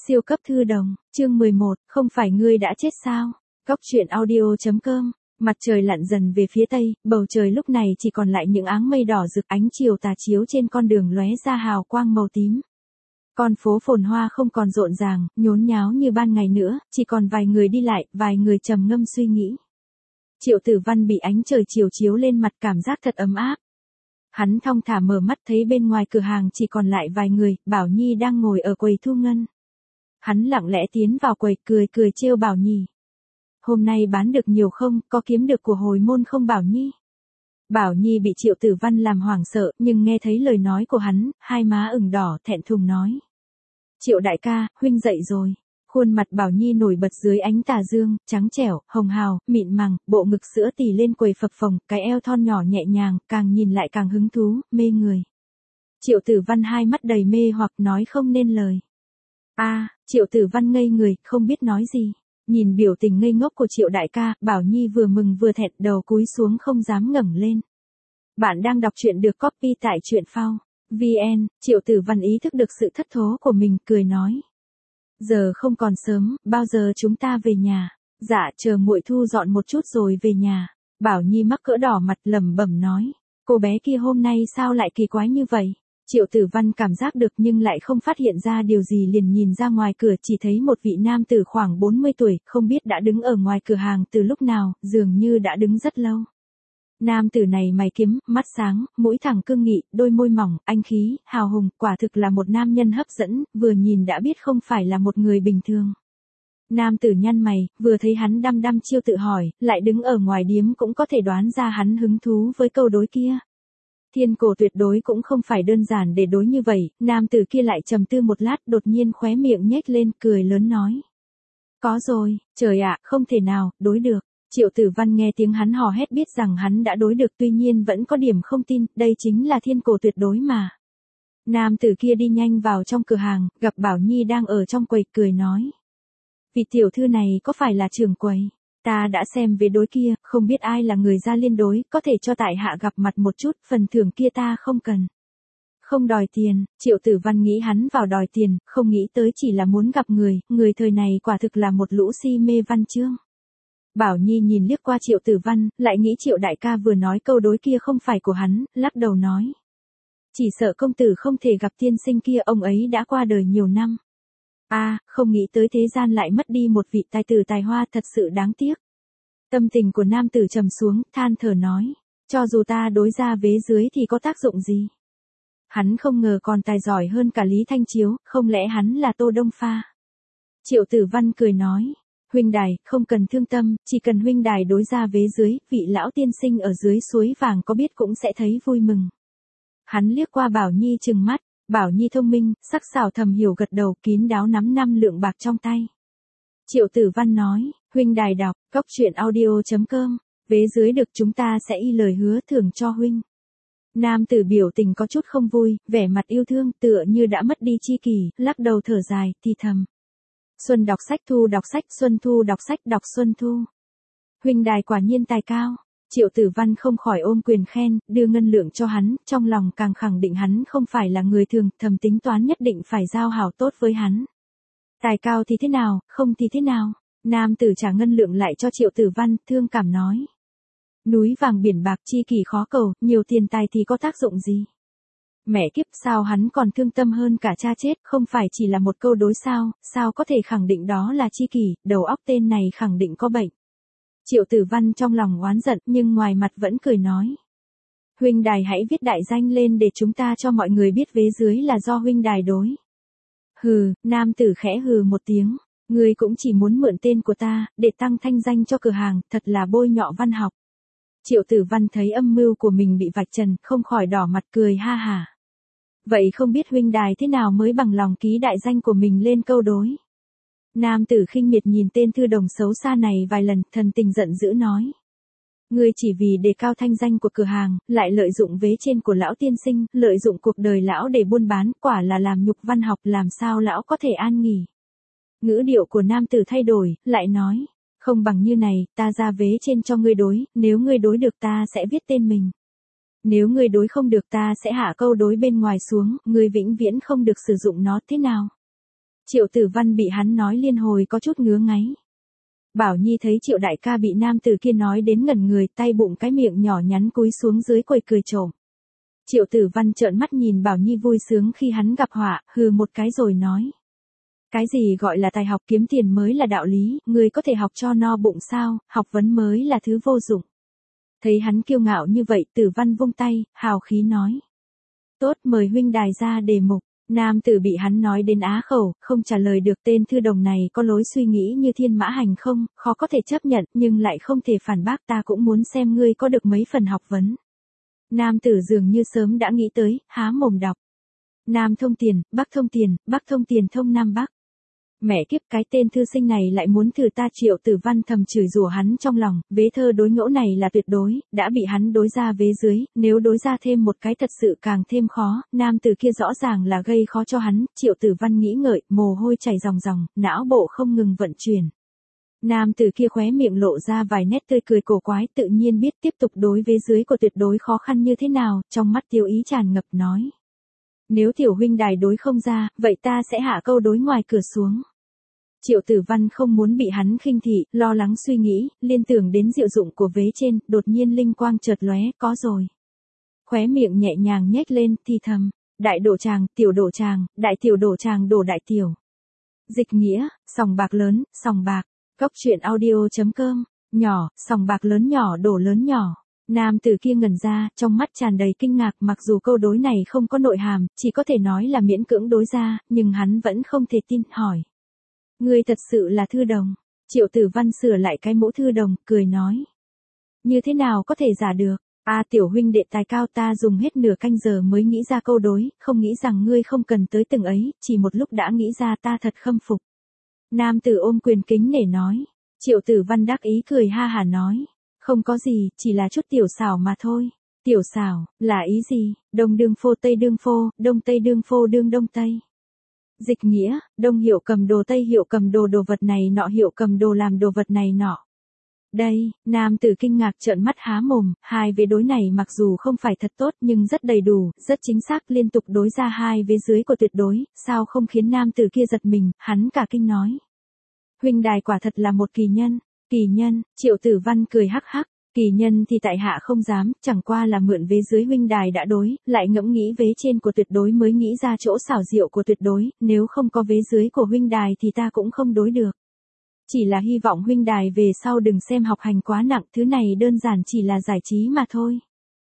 Siêu cấp thư đồng, chương 11, không phải ngươi đã chết sao? Góc truyện audio.com. Mặt trời lặn dần về phía tây, bầu trời lúc này chỉ còn lại những áng mây đỏ rực, ánh chiều tà chiếu trên con đường lóe ra hào quang màu tím. Con phố phồn hoa không còn rộn ràng, nhốn nháo như ban ngày nữa, chỉ còn vài người đi lại, vài người trầm ngâm suy nghĩ. Triệu Tử Văn bị ánh trời chiều chiếu lên mặt, cảm giác thật ấm áp. Hắn thong thả mở mắt thấy bên ngoài cửa hàng chỉ còn lại vài người, Bảo Nhi đang ngồi ở quầy thu ngân. Hắn lặng lẽ tiến vào quầy, cười trêu Bảo Nhi. Hôm nay bán được nhiều không, có kiếm được của hồi môn không Bảo Nhi? Bảo Nhi bị Triệu Tử Văn làm hoảng sợ, nhưng nghe thấy lời nói của hắn, hai má ửng đỏ thẹn thùng nói. Triệu đại ca, huynh dậy rồi. Khuôn mặt Bảo Nhi nổi bật dưới ánh tà dương, trắng trẻo, hồng hào, mịn màng, bộ ngực sữa tì lên quầy phập phồng, cái eo thon nhỏ nhẹ nhàng, càng nhìn lại càng hứng thú, mê người. Triệu Tử Văn hai mắt đầy mê hoặc nói không nên lời. Triệu Tử Văn ngây người, không biết nói gì. Nhìn biểu tình ngây ngốc của Triệu đại ca, Bảo Nhi vừa mừng vừa thẹn, đầu cúi xuống không dám ngẩng lên. Bạn đang đọc truyện được copy tại truyện phao VN. Triệu Tử Văn ý thức được sự thất thố của mình, cười nói. Giờ không còn sớm, bao giờ chúng ta về nhà? Dạ, chờ muội thu dọn một chút rồi về nhà. Bảo Nhi mắc cỡ đỏ mặt lẩm bẩm nói. Cô bé kia hôm nay sao lại kỳ quái như vậy? Triệu Tử Văn cảm giác được nhưng lại không phát hiện ra điều gì, liền nhìn ra ngoài cửa, chỉ thấy một vị nam tử khoảng 40 tuổi, không biết đã đứng ở ngoài cửa hàng từ lúc nào, dường như đã đứng rất lâu. Nam tử này mày kiếm, mắt sáng, mũi thẳng cương nghị, đôi môi mỏng, anh khí, hào hùng, quả thực là một nam nhân hấp dẫn, vừa nhìn đã biết không phải là một người bình thường. Nam tử nhăn mày, vừa thấy hắn đăm đăm chiêu tự hỏi, lại đứng ở ngoài điếm cũng có thể đoán ra hắn hứng thú với câu đối kia. Thiên cổ tuyệt đối cũng không phải đơn giản để đối như vậy, nam tử kia lại trầm tư một lát, đột nhiên khóe miệng nhếch lên, cười lớn nói. Có rồi, trời ạ, không thể nào, đối được. Triệu Tử Văn nghe tiếng hắn hò hét biết rằng hắn đã đối được, tuy nhiên vẫn có điểm không tin, đây chính là thiên cổ tuyệt đối mà. Nam tử kia đi nhanh vào trong cửa hàng, gặp Bảo Nhi đang ở trong quầy, cười nói. Vị tiểu thư này có phải là trưởng quầy? Ta đã xem về đối kia, không biết ai là người ra liên đối, có thể cho tại hạ gặp mặt một chút, phần thưởng kia ta không cần. Không đòi tiền, Triệu Tử Văn nghĩ hắn vào đòi tiền, không nghĩ tới chỉ là muốn gặp người thời này quả thực là một lũ si mê văn chương. Bảo Nhi nhìn liếc qua Triệu Tử Văn, lại nghĩ Triệu đại ca vừa nói câu đối kia không phải của hắn, lắc đầu nói. Chỉ sợ công tử không thể gặp tiên sinh kia, ông ấy đã qua đời nhiều năm. Không nghĩ tới thế gian lại mất đi một vị tài tử tài hoa, thật sự đáng tiếc. Tâm tình của nam tử trầm xuống, than thở nói. Cho dù ta đối ra vế dưới thì có tác dụng gì? Hắn không ngờ còn tài giỏi hơn cả Lý Thanh Chiếu, không lẽ hắn là Tô Đông Pha? Triệu Tử Văn cười nói. Huynh đài, không cần thương tâm, chỉ cần huynh đài đối ra vế dưới, vị lão tiên sinh ở dưới suối vàng có biết cũng sẽ thấy vui mừng. Hắn liếc qua Bảo Nhi trừng mắt, Bảo Nhi thông minh, sắc sảo thầm hiểu gật đầu, kín đáo nắm 5 lượng bạc trong tay. Triệu Tử Văn nói, huynh đài đọc, góc truyện audio.com, vế dưới được chúng ta sẽ y lời hứa thưởng cho huynh. Nam tử biểu tình có chút không vui, vẻ mặt yêu thương, tựa như đã mất đi chi kỷ, lắc đầu thở dài, thì thầm. Xuân đọc sách, thu đọc sách, xuân thu đọc sách, đọc xuân thu. Huynh đài quả nhiên tài cao. Triệu Tử Văn không khỏi ôm quyền khen, đưa ngân lượng cho hắn, trong lòng càng khẳng định hắn không phải là người thường, thầm tính toán nhất định phải giao hảo tốt với hắn. Tài cao thì thế nào, không thì thế nào? Nam tử trả ngân lượng lại cho Triệu Tử Văn, thương cảm nói. Núi vàng biển bạc chi kỷ khó cầu, nhiều tiền tài thì có tác dụng gì? Mẹ kiếp, sao hắn còn thương tâm hơn cả cha chết, không phải chỉ là một câu đối sao có thể khẳng định đó là chi kỷ, đầu óc tên này khẳng định có bệnh. Triệu Tử Văn trong lòng oán giận nhưng ngoài mặt vẫn cười nói. Huynh đài hãy viết đại danh lên để chúng ta cho mọi người biết vế dưới là do huynh đài đối. Hừ, nam tử khẽ hừ một tiếng, ngươi cũng chỉ muốn mượn tên của ta, để tăng thanh danh cho cửa hàng, thật là bôi nhọ văn học. Triệu Tử Văn thấy âm mưu của mình bị vạch trần, không khỏi đỏ mặt cười ha hả. Vậy không biết huynh đài thế nào mới bằng lòng ký đại danh của mình lên câu đối? Nam tử khinh miệt nhìn tên thư đồng xấu xa này vài lần, thần tình giận dữ nói. Ngươi chỉ vì đề cao thanh danh của cửa hàng, lại lợi dụng vế trên của lão tiên sinh, lợi dụng cuộc đời lão để buôn bán, quả là làm nhục văn học, làm sao lão có thể an nghỉ. Ngữ điệu của nam tử thay đổi, lại nói. Không bằng như này, ta ra vế trên cho ngươi đối, nếu ngươi đối được ta sẽ viết tên mình. Nếu ngươi đối không được ta sẽ hạ câu đối bên ngoài xuống, ngươi vĩnh viễn không được sử dụng nó, thế nào? Triệu Tử Văn bị hắn nói liên hồi có chút ngứa ngáy. Bảo Nhi thấy Triệu đại ca bị nam tử kia nói đến ngẩn người, tay bụng cái miệng nhỏ nhắn cúi xuống dưới quầy cười trộm. Triệu Tử Văn trợn mắt nhìn Bảo Nhi vui sướng khi hắn gặp họa, hừ một cái rồi nói. Cái gì gọi là tài học, kiếm tiền mới là đạo lý, người có thể học cho no bụng sao, học vấn mới là thứ vô dụng. Thấy hắn kiêu ngạo như vậy, Tử Văn vung tay, hào khí nói. Tốt, mời huynh đài ra đề mục. Nam tử bị hắn nói đến á khẩu, không trả lời được. Tên thư đồng này có lối suy nghĩ như thiên mã hành không, khó có thể chấp nhận, nhưng lại không thể phản bác. Ta cũng muốn xem ngươi có được mấy phần học vấn. Nam tử dường như sớm đã nghĩ tới, há mồm đọc. Nam thông tiền, Bắc thông tiền, Bắc thông tiền thông Nam Bắc. Mẹ kiếp, cái tên thư sinh này lại muốn thử ta. Triệu Tử Văn thầm chửi rủa hắn trong lòng, vế thơ đối ngẫu này là tuyệt đối, đã bị hắn đối ra vế dưới, nếu đối ra thêm một cái thật sự càng thêm khó. Nam tử kia rõ ràng là gây khó cho hắn. Triệu Tử Văn nghĩ ngợi, mồ hôi chảy ròng ròng, não bộ không ngừng vận chuyển. Nam tử kia khóe miệng lộ ra vài nét tươi cười cổ quái, tự nhiên biết tiếp tục đối vế dưới của tuyệt đối khó khăn như thế nào, trong mắt tiêu ý tràn ngập nói. Nếu tiểu huynh đài đối không ra, vậy ta sẽ hạ câu đối ngoài cửa xuống. Triệu Tử Văn không muốn bị hắn khinh thị, lo lắng suy nghĩ, liên tưởng đến diệu dụng của vế trên, đột nhiên linh quang chợt lóe, có rồi. Khóe miệng nhẹ nhàng nhếch lên, thì thầm, đại đổ tràng, tiểu đổ tràng, đại tiểu đổ tràng đổ đại tiểu. Dịch nghĩa, sòng bạc lớn, sòng bạc, Cốc truyện audio.com, nhỏ, sòng bạc lớn nhỏ đổ lớn nhỏ. Nam tử kia ngẩn ra, trong mắt tràn đầy kinh ngạc, mặc dù câu đối này không có nội hàm, chỉ có thể nói là miễn cưỡng đối ra, nhưng hắn vẫn không thể tin, hỏi. Ngươi thật sự là thư đồng. Triệu Tử Văn sửa lại cái mũ thư đồng, cười nói. Như thế nào có thể giả được? Tiểu huynh đệ tài cao, ta dùng hết nửa canh giờ mới nghĩ ra câu đối, không nghĩ rằng ngươi không cần tới từng ấy, chỉ một lúc đã nghĩ ra, ta thật khâm phục. Nam tử ôm quyền kính nể nói. Triệu Tử Văn đắc ý cười ha hả nói. Không có gì, chỉ là chút tiểu xảo mà thôi. Tiểu xảo, là ý gì? Đông đương phô tây đương phô, đông tây đương phô đương đông tây. Dịch nghĩa, đông hiệu cầm đồ, tây hiệu cầm đồ, đồ vật này nọ hiệu cầm đồ làm đồ vật này nọ. Đây, nam tử kinh ngạc trợn mắt há mồm, hai vế đối này mặc dù không phải thật tốt nhưng rất đầy đủ, rất chính xác, liên tục đối ra hai vế dưới của tuyệt đối, sao không khiến nam tử kia giật mình, hắn cả kinh nói. Huynh đài quả thật là một kỳ nhân. Kỳ nhân, Triệu Tử Văn cười hắc hắc. Kỳ nhân thì tại hạ không dám, chẳng qua là mượn vế dưới huynh đài đã đối, lại ngẫm nghĩ vế trên của tuyệt đối mới nghĩ ra chỗ xảo diệu của tuyệt đối, nếu không có vế dưới của huynh đài thì ta cũng không đối được. Chỉ là hy vọng huynh đài về sau đừng xem học hành quá nặng, thứ này đơn giản chỉ là giải trí mà thôi.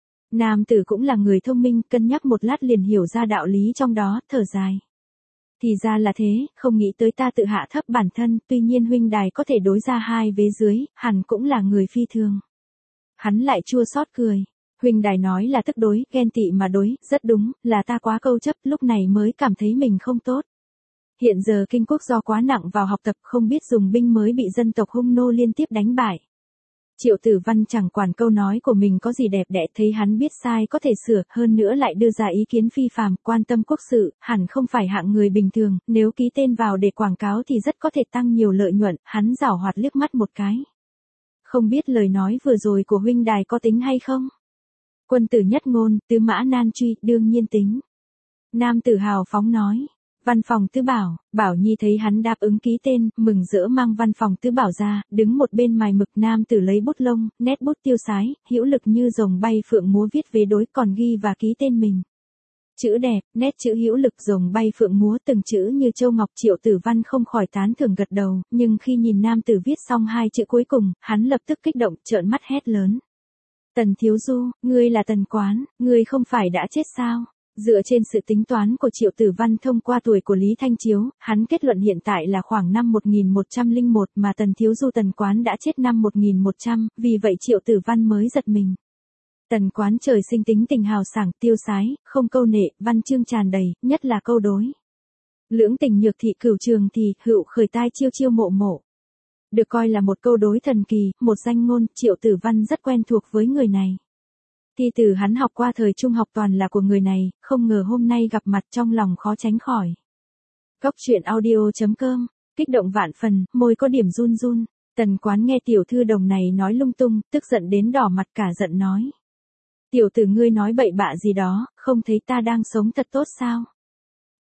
Nam tử cũng là người thông minh, cân nhắc một lát liền hiểu ra đạo lý trong đó, thở dài. Thì ra là thế, không nghĩ tới ta tự hạ thấp bản thân, tuy nhiên huynh đài có thể đối ra hai vế dưới, hẳn cũng là người phi thường. Hắn lại chua xót cười. Huynh đài nói là tức đối, ghen tị mà đối, rất đúng, là ta quá câu chấp, lúc này mới cảm thấy mình không tốt. Hiện giờ kinh quốc do quá nặng vào học tập, không biết dùng binh mới bị dân tộc Hung nô liên tiếp đánh bại. Triệu Tử Văn chẳng quản câu nói của mình có gì đẹp đẽ, thấy hắn biết sai có thể sửa, hơn nữa lại đưa ra ý kiến phi phàm, quan tâm quốc sự, hẳn không phải hạng người bình thường, nếu ký tên vào để quảng cáo thì rất có thể tăng nhiều lợi nhuận, hắn giảo hoạt liếc mắt một cái. Không biết lời nói vừa rồi của huynh đài có tính hay không? Quân tử nhất ngôn, tứ mã nan truy, đương nhiên tính. Nam tử hào phóng nói. Văn phòng tứ bảo, Bảo Nhi thấy hắn đáp ứng ký tên, mừng rỡ mang văn phòng tứ bảo ra, đứng một bên mài mực. Nam tử lấy bút lông, nét bút tiêu sái, hữu lực như rồng bay phượng múa, viết vế đối còn ghi và ký tên mình. Chữ đẹp, nét chữ hữu lực, rồng bay phượng múa, từng chữ như châu ngọc. Triệu Tử Văn không khỏi tán thưởng gật đầu, nhưng khi nhìn nam tử viết xong hai chữ cuối cùng, hắn lập tức kích động, trợn mắt hét lớn. Tần thiếu du, ngươi là Tần Quán, ngươi không phải đã chết sao? Dựa trên sự tính toán của Triệu Tử Văn thông qua tuổi của Lý Thanh Chiếu, hắn kết luận hiện tại là khoảng năm 1101 mà Tần thiếu du Tần Quán đã chết năm 1100, vì vậy Triệu Tử Văn mới giật mình. Tần Quán trời sinh tính tình hào sảng, tiêu sái, không câu nệ, văn chương tràn đầy, nhất là câu đối. Lưỡng tình nhược thị cửu trường thì, hữu khởi tai chiêu chiêu mộ mộ. Được coi là một câu đối thần kỳ, một danh ngôn, Triệu Tử Văn rất quen thuộc với người này. Thi từ hắn học qua thời trung học toàn là của người này, không ngờ hôm nay gặp mặt trong lòng khó tránh khỏi. Cốc truyện audio.com, kích động vạn phần, môi có điểm run run. Tần Quán nghe tiểu thư đồng này nói lung tung, tức giận đến đỏ mặt cả giận nói. Tiểu tử ngươi nói bậy bạ gì đó, không thấy ta đang sống thật tốt sao?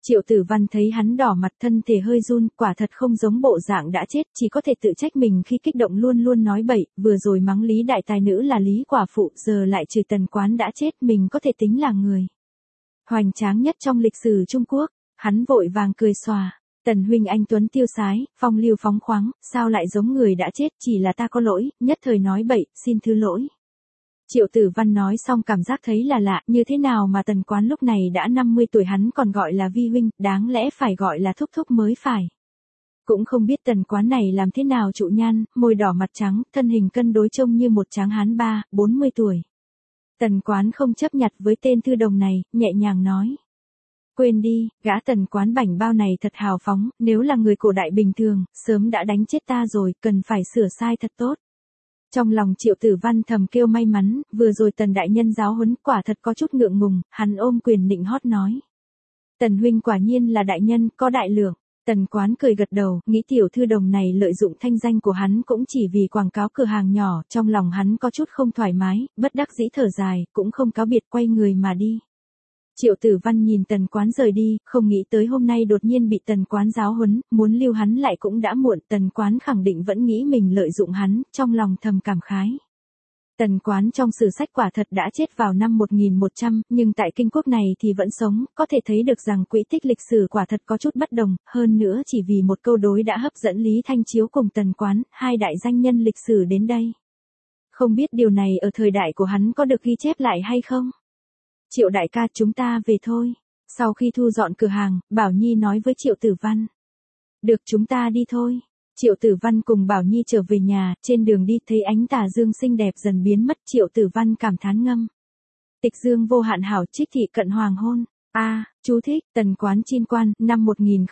Triệu Tử Văn thấy hắn đỏ mặt, thân thể hơi run, quả thật không giống bộ dạng đã chết, chỉ có thể tự trách mình khi kích động luôn luôn nói bậy, vừa rồi mắng Lý đại tài nữ là Lý quả phụ, giờ lại trừ Tần Quán đã chết, mình có thể tính là người hoành tráng nhất trong lịch sử Trung Quốc. Hắn vội vàng cười xòa. Tần huynh anh tuấn tiêu sái, phong lưu phóng khoáng, sao lại giống người đã chết, chỉ là ta có lỗi, nhất thời nói bậy, xin thứ lỗi. Triệu Tử Văn nói xong cảm giác thấy là lạ, như thế nào mà Tần Quán lúc này đã 50 tuổi hắn còn gọi là vi huynh, đáng lẽ phải gọi là thúc thúc mới phải. Cũng không biết Tần Quán này làm thế nào trụ nhan, môi đỏ mặt trắng, thân hình cân đối trông như một tráng hán 40 tuổi. Tần Quán không chấp nhặt với tên thư đồng này, nhẹ nhàng nói. Quên đi, gã Tần Quán bảnh bao này thật hào phóng, nếu là người cổ đại bình thường, sớm đã đánh chết ta rồi, cần phải sửa sai thật tốt. Trong lòng Triệu Tử Văn thầm kêu may mắn, vừa rồi Tần đại nhân giáo huấn quả thật có chút ngượng ngùng, hắn ôm quyền nịnh hót nói. Tần huynh quả nhiên là đại nhân, có đại lượng. Tần Quán cười gật đầu, nghĩ tiểu thư đồng này lợi dụng thanh danh của hắn cũng chỉ vì quảng cáo cửa hàng nhỏ, trong lòng hắn có chút không thoải mái, bất đắc dĩ thở dài, cũng không cáo biệt quay người mà đi. Triệu Tử Văn nhìn Tần Quán rời đi, không nghĩ tới hôm nay đột nhiên bị Tần Quán giáo huấn, muốn lưu hắn lại cũng đã muộn, Tần Quán khẳng định vẫn nghĩ mình lợi dụng hắn, trong lòng thầm cảm khái. Tần Quán trong sử sách quả thật đã chết vào năm 1100, nhưng tại kinh quốc này thì vẫn sống, có thể thấy được rằng quỹ tích lịch sử quả thật có chút bất đồng, hơn nữa chỉ vì một câu đối đã hấp dẫn Lý Thanh Chiếu cùng Tần Quán, hai đại danh nhân lịch sử đến đây. Không biết điều này ở thời đại của hắn có được ghi chép lại hay không? Triệu đại ca, chúng ta về thôi. Sau khi thu dọn cửa hàng, Bảo Nhi nói với Triệu Tử Văn. Được, chúng ta đi thôi. Triệu Tử Văn cùng Bảo Nhi trở về nhà, trên đường đi thấy ánh tà dương xinh đẹp dần biến mất, Triệu Tử Văn cảm thán ngâm. Tịch dương vô hạn hảo, trích thị cận hoàng hôn. Chú thích, Tần Quán Chin Quan, năm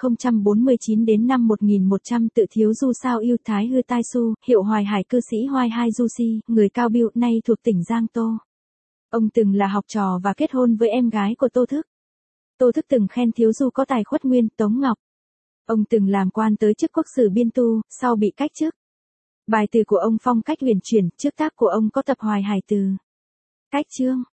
1049 đến năm 1100 tự thiếu du sao yêu thái hư tai su, hiệu Hoài Hải cư sĩ Hoài Hai Du Si, người Cao Biêu, nay thuộc tỉnh Giang Tô. Ông từng là học trò và kết hôn với em gái của Tô Thức. Tô Thức từng khen thiếu du có tài khuất nguyên, Tống Ngọc. Ông từng làm quan tới chức quốc sử biên tu, sau bị cách chức. Bài từ của ông phong cách huyền chuyển, trước tác của ông có tập Hoài Hải từ. Cách chương.